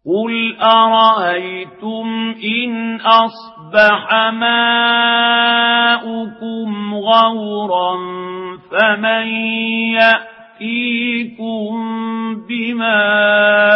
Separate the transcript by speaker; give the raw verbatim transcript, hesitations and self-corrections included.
Speaker 1: قل أرأيتم إن أصبح ماؤكم غورا فمن يأتيكم بماء